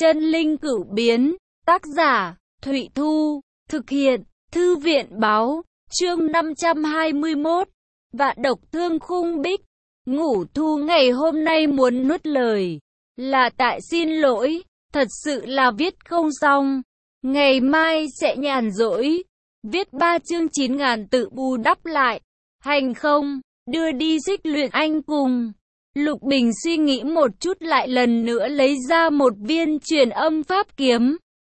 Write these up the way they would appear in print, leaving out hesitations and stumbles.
Chân linh cửu biến, tác giả, Thụy Thu, thực hiện, Thư viện báo, chương 521, Vạn độc thương khung bích. Ngũ Thu ngày hôm nay muốn nuốt lời, là tại xin lỗi, thật sự là viết không xong, ngày mai sẽ nhàn rỗi, viết 3 chương 9.000 tự bù đắp lại, hành không, đưa đi Xích Luyện Anh cùng. Lục Bình suy nghĩ một chút lại lần nữa lấy ra một viên truyền âm pháp kiếm.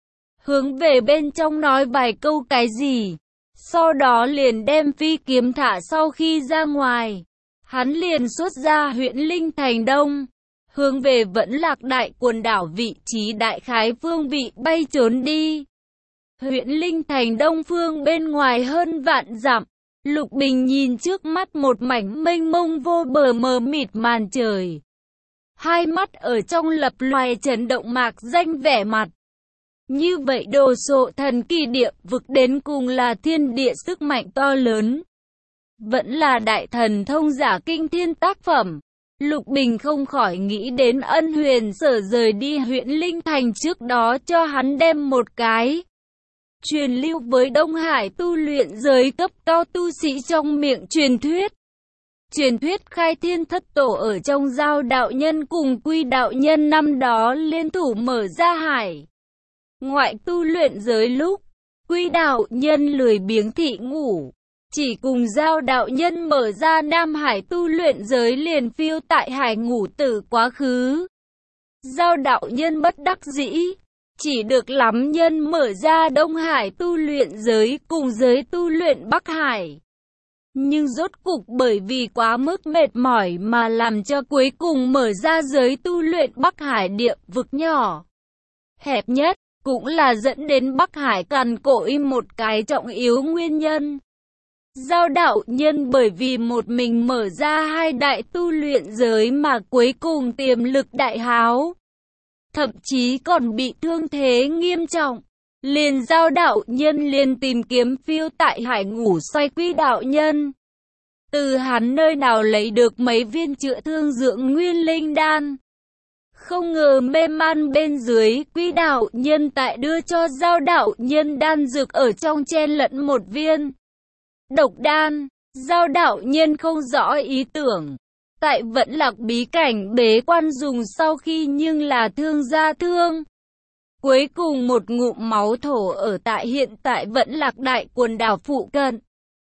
Hướng về bên trong nói vài câu cái gì. Sau đó liền đem phi kiếm thả sau khi ra ngoài. Hắn liền xuất ra huyện Linh Thành Đông. Hướng về Vẫn Lạc Đại quần đảo vị trí đại khái phương vị bay trốn đi. Huyện Linh Thành Đông phương bên ngoài hơn vạn dặm. Lục Bình nhìn trước mắt một mảnh mênh mông vô bờ mờ mịt màn trời. Hai mắt ở trong lập loài chấn động mạc danh vẻ mặt. Như vậy đồ sộ thần kỳ địa vực đến cùng là thiên địa sức mạnh to lớn. Vẫn là đại thần thông giả kinh thiên tác phẩm. Lục Bình không khỏi nghĩ đến Ân Huyền Sở rời đi huyện Linh Thành trước đó cho hắn đem một cái truyền lưu với Đông Hải tu luyện giới cấp cao tu sĩ trong miệng truyền thuyết. Truyền thuyết khai thiên thất tổ ở trong Giao đạo nhân cùng Quy đạo nhân năm đó liên thủ mở ra hải ngoại tu luyện giới lúc Quy đạo nhân lười biếng thị ngủ, chỉ cùng Giao đạo nhân mở ra Nam Hải tu luyện giới liền phiêu tại hải ngủ tử quá khứ. Giao đạo nhân bất đắc dĩ, chỉ được lắm nhân mở ra Đông Hải tu luyện giới cùng giới tu luyện Bắc Hải. Nhưng rốt cục bởi vì quá mức mệt mỏi mà làm cho cuối cùng mở ra giới tu luyện Bắc Hải địa vực nhỏ hẹp nhất, cũng là dẫn đến Bắc Hải cằn cỗi một cái trọng yếu nguyên nhân. Giao đạo nhân bởi vì một mình mở ra hai đại tu luyện giới mà cuối cùng tiềm lực đại háo. Thậm chí còn bị thương thế nghiêm trọng. Liền Giao đạo nhân liền tìm kiếm phiêu tại hải ngủ xoay Quy đạo nhân. Từ hắn nơi nào lấy được mấy viên chữa thương dưỡng nguyên linh đan. Không ngờ mê man bên dưới Quy đạo nhân tại đưa cho Giao đạo nhân đan dược ở trong chen lẫn một viên độc đan. Giao đạo nhân không rõ ý tưởng. Tại Vẫn Lạc bí cảnh bế quan dùng sau khi nhưng là thương ra thương. Cuối cùng một ngụm máu thổ ở tại hiện tại Vẫn Lạc Đại quần đảo phụ cận.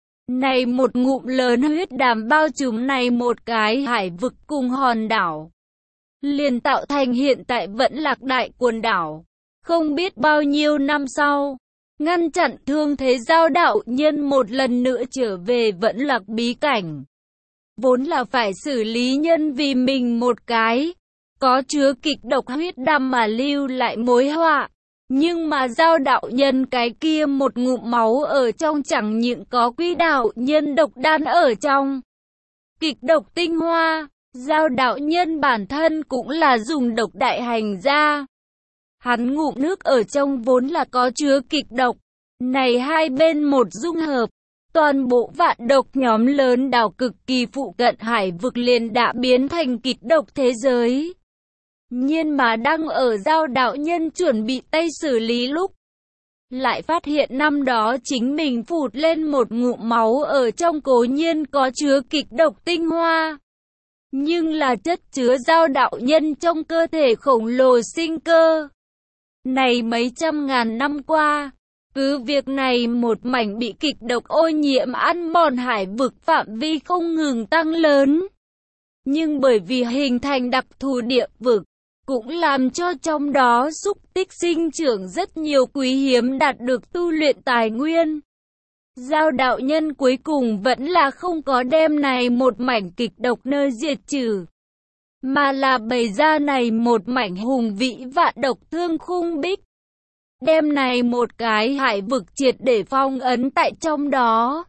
Này một ngụm lớn huyết đàm bao trùm này một cái hải vực cùng hòn đảo. Liền tạo thành hiện tại Vẫn Lạc Đại quần đảo. Không biết bao nhiêu năm sau, ngăn chặn thương thế Giao đạo nhân một lần nữa trở về Vẫn Lạc bí cảnh. Vốn là phải xử lý nhân vì mình một cái có chứa kịch độc huyết đàm mà lưu lại mối họa. Nhưng mà Giao đạo nhân cái kia một ngụm máu ở trong chẳng những có Quy đạo nhân độc đan ở trong kịch độc tinh hoa. Giao đạo nhân bản thân cũng là dùng độc đại hành ra. Hắn ngụm nước ở trong vốn là có chứa kịch độc. Này hai bên một dung hợp. Toàn bộ vạn độc nhóm lớn đảo cực kỳ phụ cận hải vực liền đã biến thành kịch độc thế giới. Nhưng mà đang ở Giao đạo nhân chuẩn bị tay xử lý lúc, lại phát hiện năm đó chính mình phụt lên một ngụm máu ở trong cố nhiên có chứa kịch độc tinh hoa. Nhưng là chất chứa Giao đạo nhân trong cơ thể khổng lồ sinh cơ. Này mấy trăm ngàn năm qua, cứ việc này một mảnh bị kịch độc ô nhiễm ăn mòn hải vực phạm vi không ngừng tăng lớn. Nhưng bởi vì hình thành đặc thù địa vực, cũng làm cho trong đó xúc tích sinh trưởng rất nhiều quý hiếm đạt được tu luyện tài nguyên. Giao đạo nhân cuối cùng vẫn là không có đem này một mảnh kịch độc nơi diệt trừ, mà là bày ra này một mảnh hùng vĩ vạn độc thương khung bích. Đem này một cái hải vực triệt để phong ấn tại trong đó,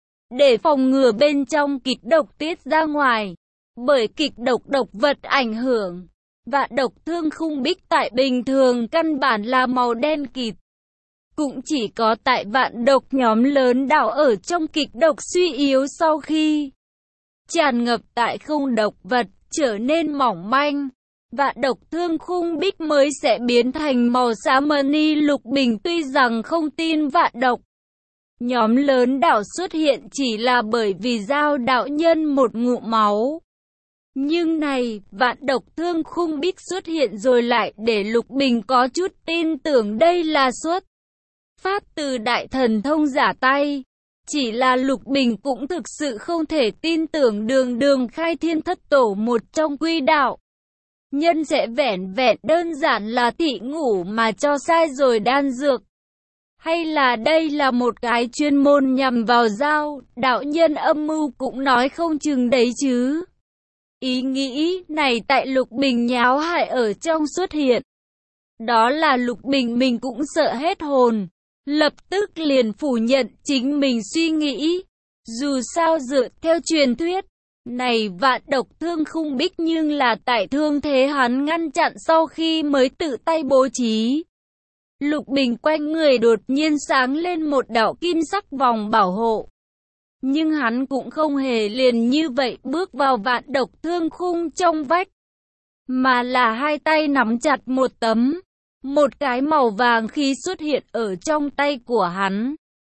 để phòng ngừa bên trong kịch độc tiết ra ngoài. Bởi kịch độc độc vật ảnh hưởng, vạn độc thương khung bích tại bình thường căn bản là màu đen kịt. Cũng chỉ có tại vạn độc nhóm lớn đảo ở trong kịch độc suy yếu sau khi tràn ngập tại không độc vật trở nên mỏng manh. và độc thương khung bích mới sẽ biến thành màu xám mani. Lục Bình tuy rằng không tin vạn độc nhóm lớn đạo xuất hiện chỉ là bởi vì giao đạo nhân một ngụm máu. Nhưng này, vạn độc thương khung bích xuất hiện rồi lại để Lục Bình có chút tin tưởng đây là xuất phát từ đại thần thông giả tay. Chỉ là Lục Bình cũng thực sự không thể tin tưởng đường đường khai thiên thất tổ một trong quy đạo nhân sẽ vẻn vẹn đơn giản là thị ngủ mà cho sai rồi đan dược. Hay là đây là một cái chuyên môn nhằm vào giao đạo nhân âm mưu cũng nói không chừng đấy chứ. Ý nghĩ này tại Lục Bình nháo hại ở trong xuất hiện. Đó là Lục Bình mình cũng sợ hết hồn. Lập tức liền phủ nhận chính mình suy nghĩ. Dù sao dựa theo truyền thuyết này vạn độc thương khung bích nhưng là tại thương thế hắn ngăn chặn sau khi mới tự tay bố trí. Lục Bình quanh người đột nhiên sáng lên một đạo kim sắc vòng bảo hộ. Nhưng hắn cũng không hề liền như vậy bước vào vạn độc thương khung trong vách. Mà là hai tay nắm chặt một tấm. Một cái màu vàng khí xuất hiện ở trong tay của hắn.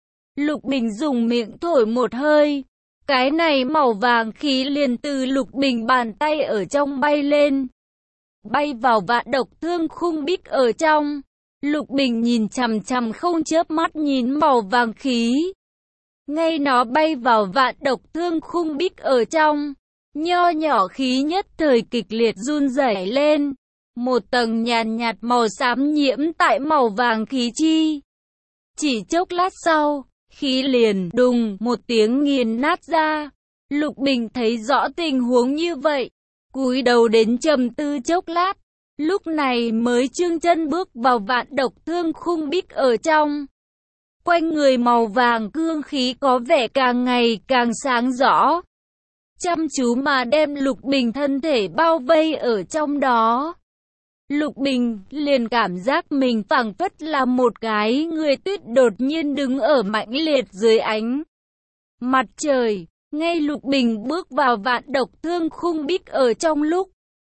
Lục Bình dùng miệng thổi một hơi. Cái này màu vàng khí liền từ Lục Bình bàn tay ở trong bay lên. Bay vào vạn độc thương khung bích ở trong. Lục Bình nhìn chằm chằm không chớp mắt nhìn màu vàng khí. Ngay nó bay vào vạn độc thương khung bích ở trong. Nho nhỏ khí nhất thời kịch liệt run rẩy lên. Một tầng nhàn nhạt màu xám nhiễm tại màu vàng khí chi. Chỉ chốc lát sau, khí liền đùng một tiếng nghiền nát ra. Lục Bình thấy rõ tình huống như vậy, cúi đầu đến trầm tư chốc lát. Lúc này mới chương chân bước vào vạn độc thương khung bích ở trong. Quanh người màu vàng cương khí có vẻ càng ngày càng sáng rõ. Chăm chú mà đem Lục Bình thân thể bao vây ở trong đó. Lục Bình liền cảm giác mình phảng phất là một cái người tuyết đột nhiên đứng ở mãnh liệt dưới ánh mặt trời. Ngay Lục Bình bước vào vạn độc thương khung bích ở trong lúc.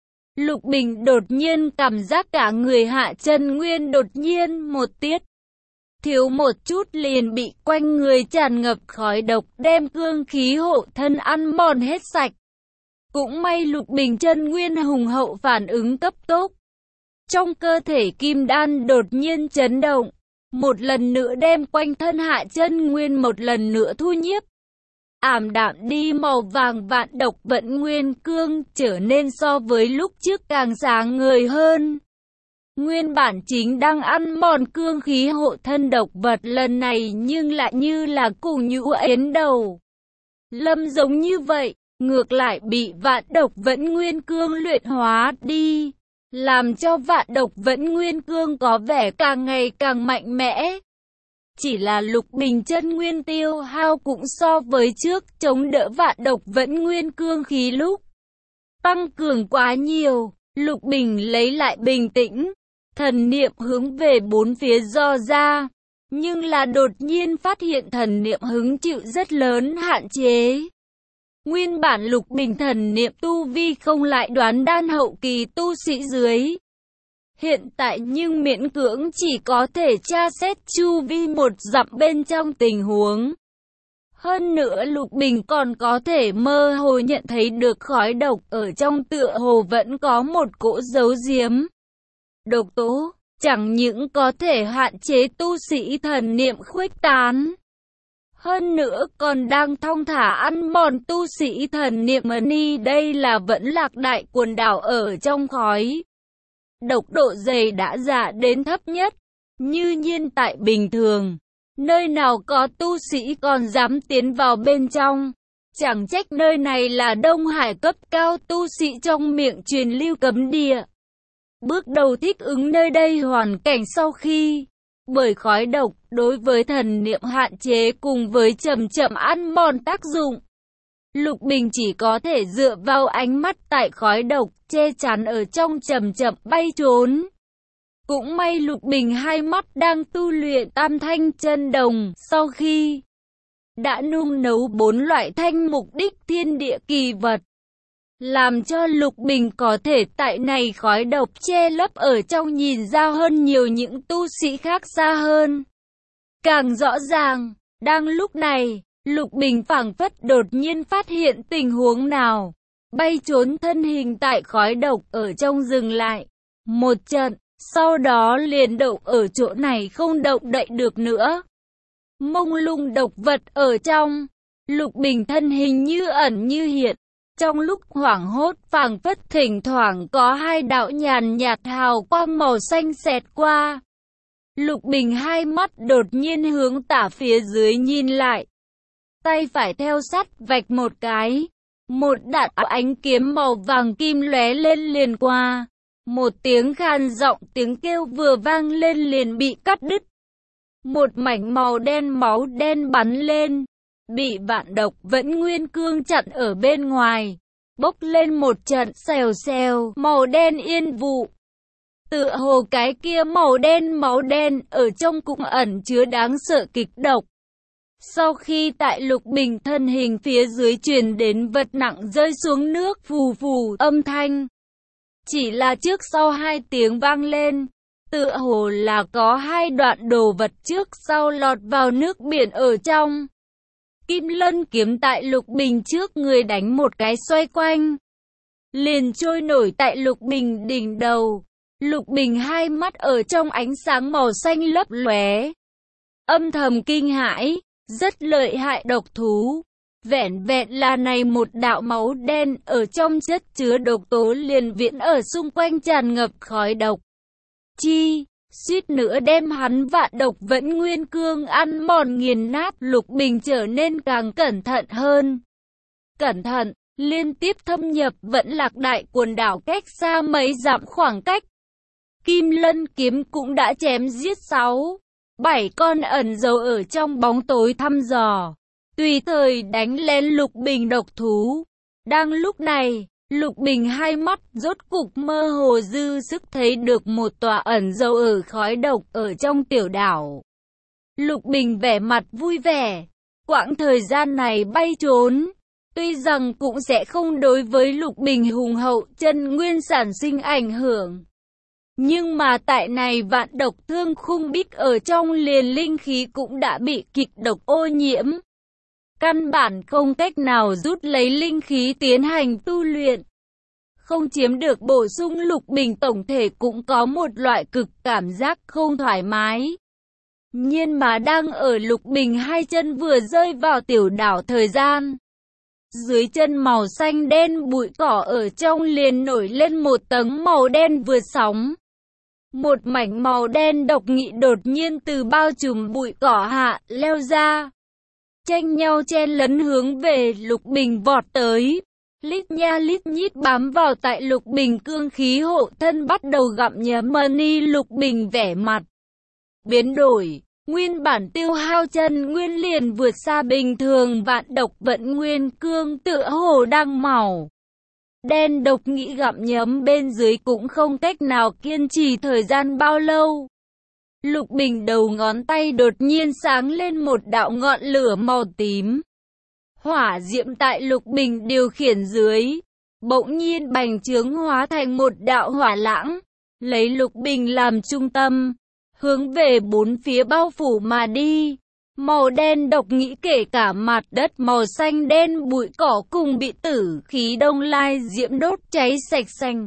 Lục Bình đột nhiên cảm giác cả người hạ chân nguyên đột nhiên một tiết. Thiếu một chút liền bị quanh người tràn ngập khói độc đem cương khí hộ thân ăn mòn hết sạch. Cũng may Lục Bình chân nguyên hùng hậu phản ứng cấp tốc. Trong cơ thể kim đan đột nhiên chấn động. Một lần nữa đem quanh thân hạ chân nguyên một lần nữa thu nhiếp. Ảm đạm đi màu vàng vạn độc vận nguyên cương trở nên so với lúc trước càng sáng ngời hơn. Nguyên bản chính đang ăn mòn cương khí hộ thân độc vật lần này nhưng lại như là củ nhũ yến đầu lâm giống như vậy, ngược lại bị vạn độc vận nguyên cương luyện hóa đi, làm cho vạn độc vận nguyên cương có vẻ càng ngày càng mạnh mẽ. Chỉ là Lục Bình chân nguyên tiêu hao cũng so với trước chống đỡ vạn độc vận nguyên cương khí lúc tăng cường quá nhiều. Lục Bình lấy lại bình tĩnh, thần niệm hướng về bốn phía do ra, nhưng là đột nhiên phát hiện thần niệm hứng chịu rất lớn hạn chế. Nguyên bản Lục Bình thần niệm tu vi không lại đoán đan hậu kỳ tu sĩ dưới. Hiện tại nhưng miễn cưỡng chỉ có thể tra xét chu vi một dặm bên trong tình huống. Hơn nữa Lục Bình còn có thể mơ hồ nhận thấy được khói độc ở trong tựa hồ vẫn có một cỗ giấu giếm. Độc tố, chẳng những có thể hạn chế tu sĩ thần niệm khuếch tán. Hơn nữa còn đang thong thả ăn mòn tu sĩ thần niệm mani, đây là vẫn lạc đại quần đảo ở trong khói. Độc độ dày đã giảm đến thấp nhất, như nhiên tại bình thường. Nơi nào có tu sĩ còn dám tiến vào bên trong. Chẳng trách nơi này là Đông Hải cấp cao tu sĩ trong miệng truyền lưu cấm địa. Bước đầu thích ứng nơi đây hoàn cảnh sau khi bởi khói độc đối với thần niệm hạn chế cùng với chậm chậm ăn mòn tác dụng. Lục Bình chỉ có thể dựa vào ánh mắt tại khói độc che chắn ở trong chậm chậm bay trốn. Cũng may Lục Bình hai mắt đang tu luyện tam thanh chân đồng, sau khi đã nung nấu 4 loại thanh mục đích thiên địa kỳ vật. làm cho Lục Bình có thể tại này khói độc che lấp ở trong nhìn ra hơn nhiều những tu sĩ khác xa hơn. Càng rõ ràng, đang lúc này, Lục Bình phảng phất đột nhiên phát hiện tình huống nào. Bay trốn thân hình tại khói độc ở trong dừng lại. Một trận, sau đó liền đậu ở chỗ này không động đậy được nữa. Mông lung độc vật ở trong, Lục Bình thân hình như ẩn như hiện. Trong lúc hoảng hốt phảng phất thỉnh thoảng có hai đạo nhàn nhạt hào quang màu xanh xẹt qua. Lục Bình hai mắt đột nhiên hướng tả phía dưới nhìn lại. Tay phải theo sát vạch một cái. Một đạo ánh kiếm màu vàng kim lóe lên liền qua. Một tiếng khan giọng tiếng kêu vừa vang lên liền bị cắt đứt. Một mảnh màu đen máu đen bắn lên. Bị vạn độc vẫn nguyên cương chặn ở bên ngoài. Bốc lên một trận xèo xèo màu đen yên vụ. Tựa hồ cái kia màu đen máu đen ở trong cũng ẩn chứa đáng sợ kịch độc. Sau khi tại Lục Bình thân hình phía dưới truyền đến vật nặng rơi xuống nước phù phù âm thanh. Chỉ là trước sau hai tiếng vang lên, tựa hồ là có hai đoạn đồ vật trước sau lọt vào nước biển ở trong. Kim lân kiếm tại Lục Bình trước người đánh một cái xoay quanh. Liền trôi nổi tại Lục Bình đỉnh đầu. Lục Bình hai mắt ở trong ánh sáng màu xanh lấp lóe. Âm thầm kinh hãi. Rất lợi hại độc thú. Vẻn vẹn là này một đạo máu đen ở trong chất chứa độc tố liền viễn ở xung quanh tràn ngập khói độc. Chi, suýt nữa đem hắn vạn độc vẫn nguyên cương ăn mòn nghiền nát. Lục Bình trở nên càng cẩn thận hơn. Cẩn thận, liên tiếp thâm nhập Vẫn Lạc Đại quần đảo cách xa mấy dặm khoảng cách. Kim lân kiếm cũng đã chém giết 6-7 con ẩn giấu ở trong bóng tối thăm dò, tùy thời đánh lén Lục Bình độc thú. Đang lúc này, Lục Bình hai mắt rốt cục mơ hồ dư sức thấy được một tòa ẩn giấu ở khói độc ở trong tiểu đảo. Lục Bình vẻ mặt vui vẻ, quãng thời gian này bay trốn, tuy rằng cũng sẽ không đối với Lục Bình hùng hậu chân nguyên sản sinh ảnh hưởng. Nhưng mà tại này vạn độc thương khung bích ở trong liền linh khí cũng đã bị kịch độc ô nhiễm. Căn bản không cách nào rút lấy linh khí tiến hành tu luyện. Không chiếm được bổ sung. Lục Bình tổng thể cũng có một loại cực cảm giác không thoải mái. Nhưng mà đang ở Lục Bình hai chân vừa rơi vào tiểu đảo thời gian. Dưới chân màu xanh đen bụi cỏ ở trong liền nổi lên một tầng màu đen vượt sóng. Một mảnh màu đen độc nghị đột nhiên từ bao trùm bụi cỏ hạ leo ra. Tranh nhau chen lấn hướng về Lục Bình vọt tới. Lít nha lít nhít bám vào tại Lục Bình cương khí hộ thân bắt đầu gặm nhấm Mani. Lục Bình vẻ mặt biến đổi. Nguyên bản tiêu hao chân nguyên liền vượt xa bình thường vạn độc vận nguyên cương tựa hồ đang màu đen độc nghĩ gặm nhấm bên dưới cũng không cách nào kiên trì thời gian bao lâu. Lục Bình đầu ngón tay đột nhiên sáng lên một đạo ngọn lửa màu tím. Hỏa diệm tại Lục Bình điều khiển dưới, bỗng nhiên bành trướng hóa thành một đạo hỏa lãng, lấy Lục Bình làm trung tâm, hướng về bốn phía bao phủ mà đi. Màu đen độc nghĩ kể cả mặt đất màu xanh đen bụi cỏ cùng bị tử khí đông lai diễm đốt cháy sạch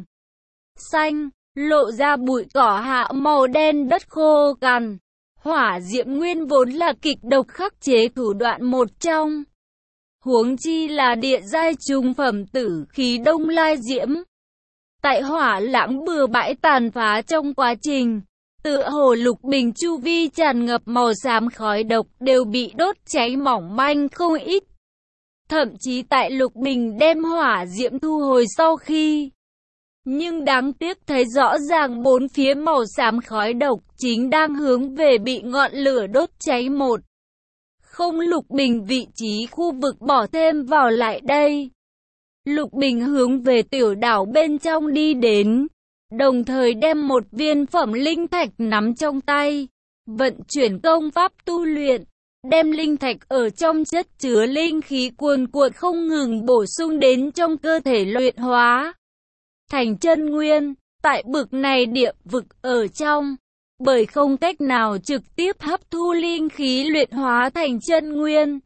xanh, lộ ra bụi cỏ hạ màu đen đất khô cằn. Hỏa diệm nguyên vốn là kịch độc khắc chế thủ đoạn một trong. Huống chi là địa giai trung phẩm tử khí đông lai diễm. Tại hỏa lãng bừa bãi tàn phá trong quá trình, tựa hồ Lục Bình chu vi tràn ngập màu xám khói độc đều bị đốt cháy mỏng manh không ít. Thậm chí tại Lục Bình đem hỏa diễm thu hồi sau khi. Nhưng đáng tiếc thấy rõ ràng bốn phía màu xám khói độc chính đang hướng về bị ngọn lửa đốt cháy một. Không Lục Bình vị trí khu vực bỏ thêm vào lại đây. Lục Bình hướng về tiểu đảo bên trong đi đến. Đồng thời đem một viên phẩm linh thạch nắm trong tay, vận chuyển công pháp tu luyện. đem linh thạch ở trong chất chứa linh khí cuồn cuộn không ngừng bổ sung đến trong cơ thể luyện hóa thành chân nguyên. Tại bực này địa vực ở trong, bởi không cách nào trực tiếp hấp thu linh khí luyện hóa thành chân nguyên,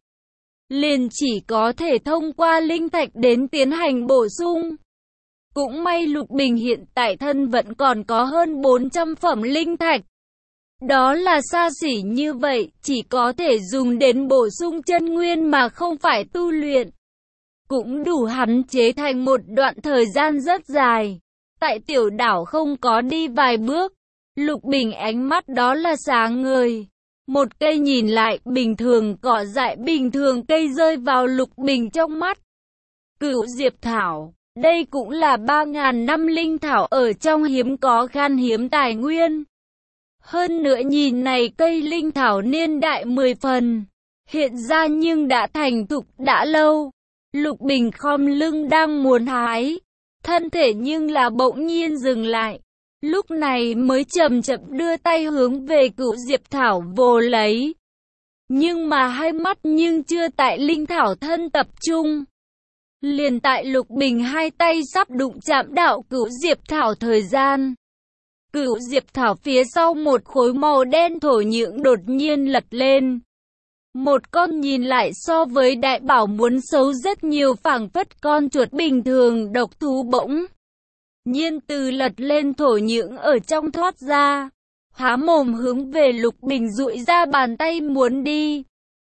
liền chỉ có thể thông qua linh thạch đến tiến hành bổ sung. Cũng may Lục Bình hiện tại thân vẫn còn có hơn 400 phẩm linh thạch. Đó là xa xỉ như vậy, chỉ có thể dùng đến bổ sung chân nguyên mà không phải tu luyện. Cũng đủ hắn chế thành một đoạn thời gian rất dài. Tại tiểu đảo không có đi vài bước, Lục Bình ánh mắt đó là sáng ngời. Một cây nhìn lại bình thường, cỏ dại bình thường, cây rơi vào Lục Bình trong mắt. Cửu diệp thảo, đây cũng là 3.000 năm linh thảo ở trong hiếm có, khan hiếm tài nguyên. Hơn nữa nhìn này cây linh thảo niên đại 10 phần, hiện ra nhưng đã thành thục đã lâu. Lục Bình khom lưng đang muốn hái, thân thể nhưng là bỗng nhiên dừng lại. Lúc này mới chậm chậm đưa tay hướng về cửu diệp thảo vồ lấy. Nhưng mà hai mắt nhưng chưa tại linh thảo thân tập trung. Liền tại Lục Bình hai tay sắp đụng chạm đạo cửu diệp thảo thời gian, cửu diệp thảo phía sau một khối màu đen thổ nhưỡng đột nhiên lật lên. Một con nhìn lại so với đại bảo muốn xấu rất nhiều, phảng phất con chuột bình thường độc thú bỗng nhiên từ lật lên thổ nhưỡng ở trong thoát ra, há mồm hướng về Lục Bình dụi ra bàn tay muốn đi.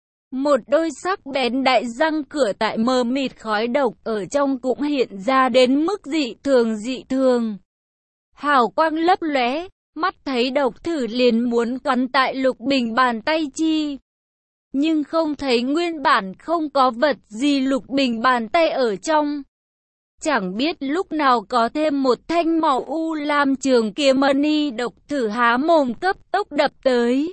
Một đôi sắc bén đại răng cửa tại mờ mịt khói độc ở trong cũng hiện ra đến mức dị thường. Hào quang lấp lóe, mắt thấy độc thử liền muốn cắn tại Lục Bình bàn tay chi. Nhưng không thấy nguyên bản không có vật gì Lục Bình bàn tay ở trong. Chẳng biết lúc nào có thêm một thanh màu u lam trường kiếm mani, độc thử há mồm cấp tốc đập tới.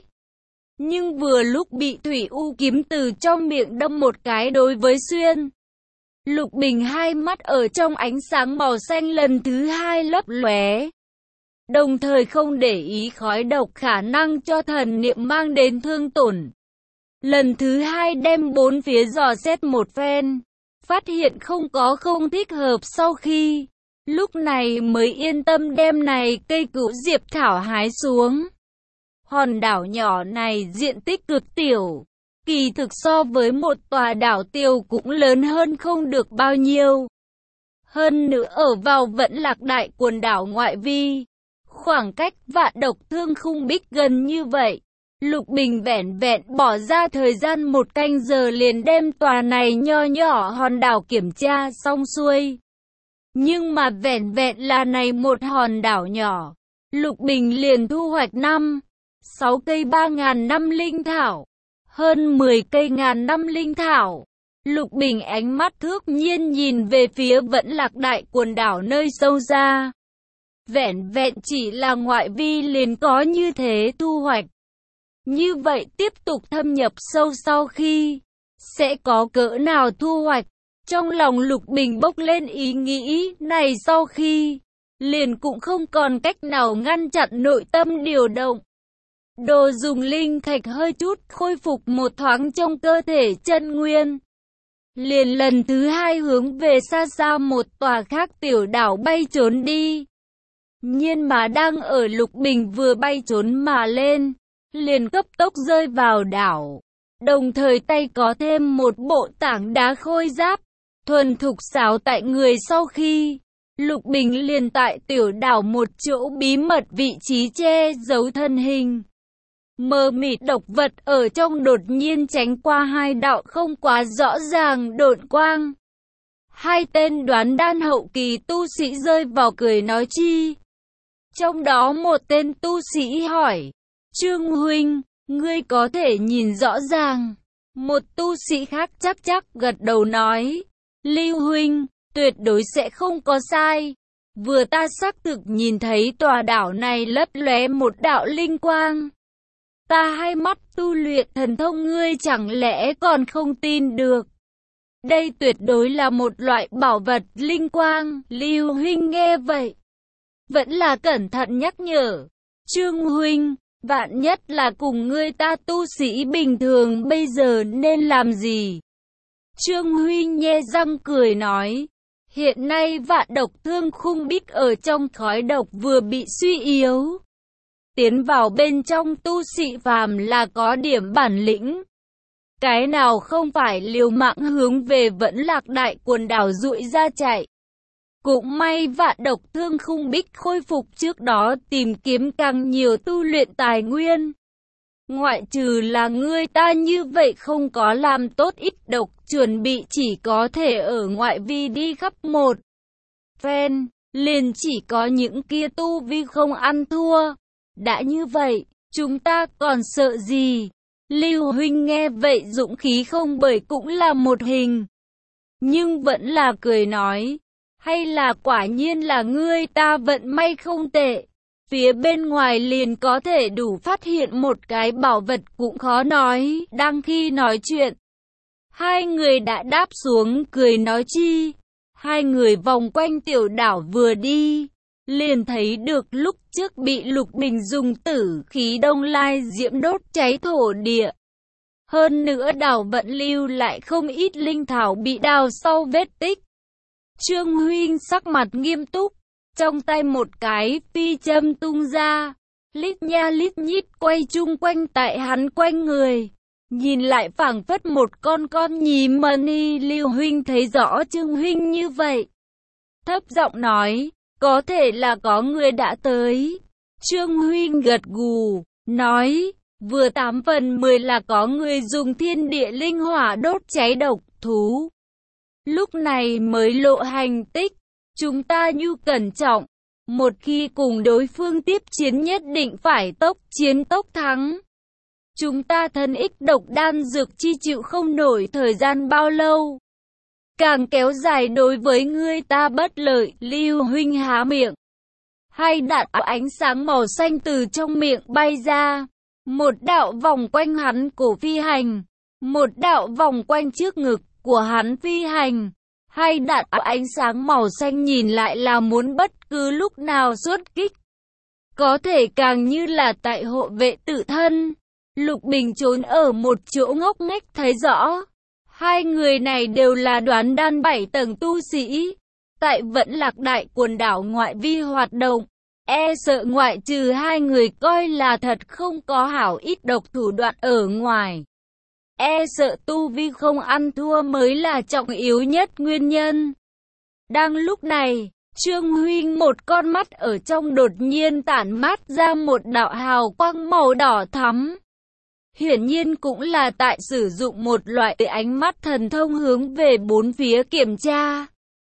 Nhưng vừa lúc bị thủy u kiếm từ trong miệng đâm một cái đối với xuyên. Lục Bình hai mắt ở trong ánh sáng màu xanh lần thứ hai lấp lóe. Đồng thời không để ý khói độc khả năng cho thần niệm mang đến thương tổn. Lần thứ hai đem bốn phía dò xét một phen, phát hiện không thích hợp, sau khi lúc này mới yên tâm đem này cây cửu diệp thảo hái xuống. Hòn đảo nhỏ này diện tích cực tiểu, kỳ thực so với một tòa đảo tiểu cũng lớn hơn không được bao nhiêu. Hơn nữa ở vào Vẫn Lạc đại quần đảo ngoại vi, khoảng cách Vạn Độc Thương Khung Bích gần như vậy. Lục Bình vẻn vẹn bỏ ra thời gian 1 canh giờ liền đem tòa này nho nhỏ hòn đảo kiểm tra xong xuôi. Nhưng mà vẻn vẹn là này một hòn đảo nhỏ, Lục Bình liền thu hoạch 6 cây 3.000 năm linh thảo, hơn 10 cây ngàn năm linh thảo. Lục Bình ánh mắt thước nhiên nhìn về phía Vẫn Lạc đại quần đảo nơi sâu xa. Vẻn vẹn chỉ là ngoại vi liền có như thế thu hoạch. Như vậy tiếp tục thâm nhập sâu sau khi sẽ có cỡ nào thu hoạch? Trong lòng Lục Bình bốc lên ý nghĩ này, sau khi liền cũng không còn cách nào ngăn chặn nội tâm điều động. Đồ dùng linh thạch hơi chút khôi phục một thoáng trong cơ thể chân nguyên. Liền lần thứ hai hướng về xa xa một tòa khác tiểu đảo bay trốn đi. Nhưng mà đang ở Lục Bình vừa bay trốn mà lên, liền cấp tốc rơi vào đảo. Đồng thời tay có thêm một bộ tảng đá khôi giáp, thuần thục xáo tại người. Sau khi Lục Bình liền tại tiểu đảo một chỗ bí mật vị trí che giấu thân hình. Mờ mịt độc vật ở trong đột nhiên tránh qua hai đạo không quá rõ ràng độn quang. Hai tên đoán đan hậu kỳ tu sĩ rơi vào cười nói chi. Trong đó một tên tu sĩ hỏi, Trương huynh, ngươi có thể nhìn rõ ràng. Một tu sĩ khác chắc gật đầu nói, Lưu huynh, tuyệt đối sẽ không có sai. Vừa ta xác thực nhìn thấy tòa đảo này lấp lóe một đạo linh quang. Ta hai mắt tu luyện thần thông, ngươi chẳng lẽ còn không tin được? Đây tuyệt đối là một loại bảo vật linh quang. Lưu huynh nghe vậy, vẫn là cẩn thận nhắc nhở. Trương huynh, Vạn nhất là cùng ngươi ta tu sĩ bình thường bây giờ nên làm gì? Trương Huy nhe răng cười nói, hiện nay Vạn Độc Thương Khung Bích ở trong khói độc vừa bị suy yếu. Tiến vào bên trong tu sĩ phàm là có điểm bản lĩnh. Cái nào không phải liều mạng hướng về Vẫn Lạc Đại quần đảo dụi ra chạy. Cũng may Vạn Độc Thương Khung Bích khôi phục trước đó tìm kiếm càng nhiều tu luyện tài nguyên. Ngoại trừ là ngươi ta như vậy không có làm tốt ít độc chuẩn bị chỉ có thể ở ngoại vi đi khắp một phen, liền chỉ có những kia tu vi không ăn thua. Đã như vậy, chúng ta còn sợ gì? Lưu huynh nghe vậy dũng khí không bởi cũng là một hình. Nhưng vẫn là cười nói, hay là quả nhiên là ngươi ta vận may không tệ. Phía bên ngoài liền có thể đủ phát hiện một cái bảo vật cũng khó nói. Đang khi nói chuyện, hai người đã đáp xuống cười nói chi. Hai người vòng quanh tiểu đảo vừa đi, liền thấy được lúc trước bị Lục Bình dùng tử khí đông lai diễm đốt cháy thổ địa. Hơn nữa đảo vẫn lưu lại không ít linh thảo bị đào sau vết tích. Trương Huynh sắc mặt nghiêm túc, trong tay một cái phi châm tung ra, lít nha lít nhít quay chung quanh tại hắn quanh người. Nhìn lại phảng phất một con nhím mani. Lưu Huynh thấy rõ Trương Huynh như vậy, thấp giọng nói, có thể là có người đã tới. Trương Huynh gật gù, nói, vừa 8 phần 10 là có người dùng thiên địa linh hỏa đốt cháy độc thú. Lúc này mới lộ hành tích, chúng ta nhu cẩn trọng. Một khi cùng đối phương tiếp chiến nhất định phải tốc chiến tốc thắng. Chúng ta thân ích độc đan dược chi chịu không nổi thời gian bao lâu. Càng kéo dài đối với ngươi ta bất lợi. Lưu Huynh há miệng. Hai đạn ánh sáng màu xanh từ trong miệng bay ra. Một đạo vòng quanh hắn cổ phi hành. Một đạo vòng quanh trước ngực của hắn phi hành. Hai đạn ánh sáng màu xanh nhìn lại là muốn bất cứ lúc nào xuất kích. Có thể càng như là tại hộ vệ tự thân. Lục Bình trốn ở một chỗ ngốc nghếch thấy rõ. Hai người này đều là đoán đan 7 tầng tu sĩ. Tại Vẫn Lạc Đại quần đảo ngoại vi hoạt động. E sợ ngoại trừ hai người coi là thật không có hảo ít độc thủ đoạn ở ngoài. E sợ tu vi không ăn thua mới là trọng yếu nhất nguyên nhân. Đang lúc này, Trương Huynh một con mắt ở trong đột nhiên tản mát ra một đạo hào quang màu đỏ thắm. Hiển nhiên cũng là tại sử dụng một loại ánh mắt thần thông hướng về bốn phía kiểm tra.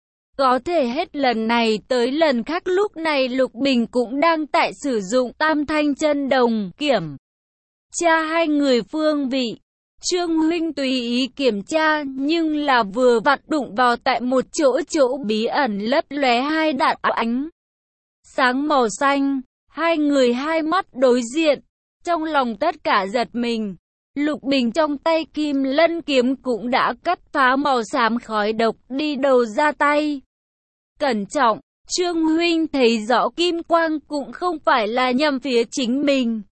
Có thể hết lần này tới lần khác lúc này Lục Bình cũng đang tại sử dụng Tam Thanh Chân Đồng kiểm tra hai người phương vị. Trương Huynh tùy ý kiểm tra nhưng là vừa vặn đụng vào tại một chỗ bí ẩn lấp lóe hai đạn ánh sáng màu xanh. Hai người hai mắt đối diện, trong lòng tất cả giật mình. Lục Bình trong tay Kim Lân kiếm cũng đã cắt phá màu xám khói độc đi đầu ra tay. Cẩn trọng, Trương Huynh thấy rõ kim quang cũng không phải là nhằm phía chính mình,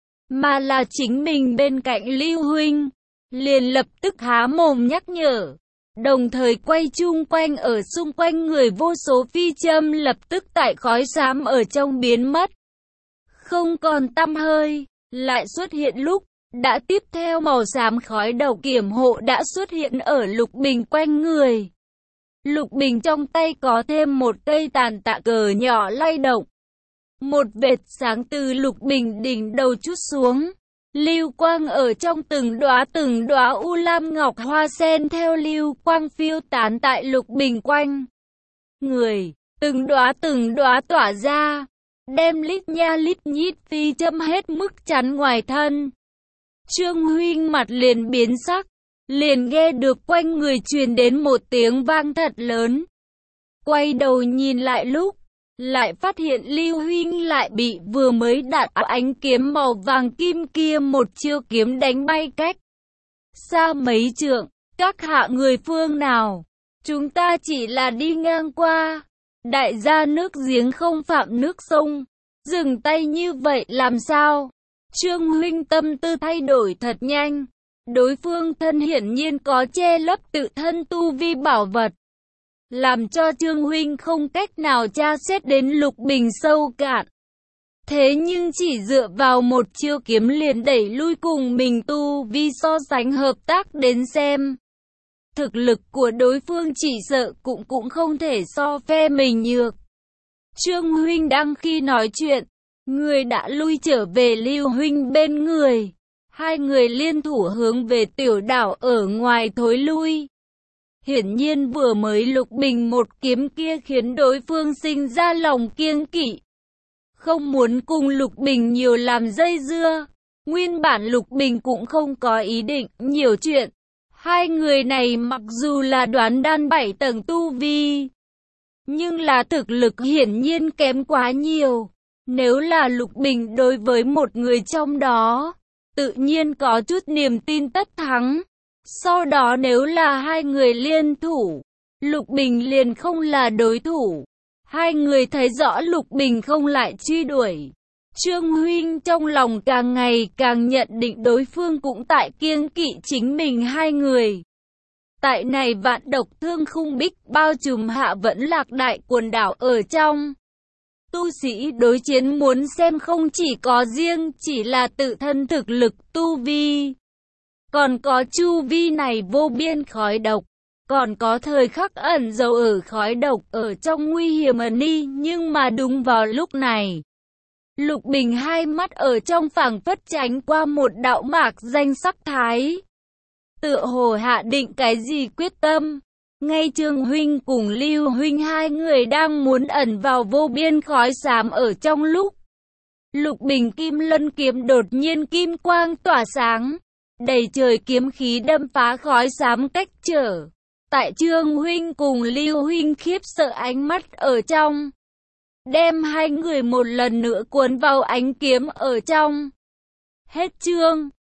mà là chính mình bên cạnh Lưu Huynh. Liền lập tức há mồm nhắc nhở, đồng thời quay chung quanh ở xung quanh người vô số phi châm lập tức tại khói xám ở trong biến mất. Không còn tăm hơi, lại xuất hiện lúc, đã tiếp theo màu xám khói đầu kiểm hộ đã xuất hiện ở Lục Bình quanh người. Lục Bình trong tay có thêm một cây tàn tạ cờ nhỏ lay động. Một vệt sáng từ Lục Bình đỉnh đầu chút xuống. Lưu quang ở trong từng đóa u lam ngọc hoa sen theo lưu quang phiêu tán tại Lục Bình quanh người, từng đóa tỏa ra, đem lít nha lít nhít phi châm hết mức chắn ngoài thân. Trương Huynh mặt liền biến sắc, liền nghe được quanh người truyền đến một tiếng vang thật lớn. Quay đầu nhìn lại lúc, lại phát hiện Lưu Huynh lại bị vừa mới đạn ánh kiếm màu vàng kim kia một chiêu kiếm đánh bay cách xa mấy trượng. Các hạ người phương nào? Chúng ta chỉ là đi ngang qua. Đại gia nước giếng không phạm nước sông. Dừng tay như vậy làm sao? Trương huynh tâm tư thay đổi thật nhanh. Đối phương thân hiển nhiên có che lấp tự thân tu vi bảo vật, làm cho Trương huynh không cách nào tra xét đến Lục Bình sâu cạn. Thế nhưng chỉ dựa vào một chiêu kiếm liền đẩy lui cùng mình tu vi so sánh hợp tác đến xem, thực lực của đối phương chỉ sợ cũng không thể so phe mình nhược. Trương huynh đang khi nói chuyện, người đã lui trở về Lưu huynh bên người. Hai người liên thủ hướng về tiểu đảo ở ngoài thối lui. Hiển nhiên vừa mới Lục Bình một kiếm kia khiến đối phương sinh ra lòng kiêng kỵ, không muốn cùng Lục Bình nhiều làm dây dưa. Nguyên bản Lục Bình cũng không có ý định nhiều chuyện. Hai người này mặc dù là đoán đan 7 tầng tu vi, nhưng là thực lực hiển nhiên kém quá nhiều. Nếu là Lục Bình đối với một người trong đó, tự nhiên có chút niềm tin tất thắng. Sau đó nếu là hai người liên thủ, Lục Bình liền không là đối thủ. Hai người thấy rõ Lục Bình không lại truy đuổi. Trương huynh trong lòng càng ngày càng nhận định đối phương cũng tại kiêng kỵ chính mình hai người. Tại này vạn độc thương khung bích bao trùm Hạ Vẫn Lạc đại quần đảo ở trong. Tu sĩ đối chiến muốn xem không chỉ có riêng chỉ là tự thân thực lực tu vi, còn có chu vi này vô biên khói độc, còn có thời khắc ẩn giấu ở khói độc ở trong nguy hiểm ẩn đi. Nhưng mà đúng vào lúc này, Lục Bình hai mắt ở trong phảng phất tránh qua một đạo mạc danh sắc thái, tựa hồ hạ định cái gì quyết tâm. Ngay Trương huynh cùng Lưu huynh hai người đang muốn ẩn vào vô biên khói xám ở trong lúc, Lục Bình Kim Lân kiếm đột nhiên kim quang tỏa sáng, đầy trời kiếm khí đâm phá khói xám cách trở. Tại Trương huynh cùng Lưu huynh khiếp sợ ánh mắt ở trong, đem hai người một lần nữa cuốn vào ánh kiếm ở trong. Hết chương.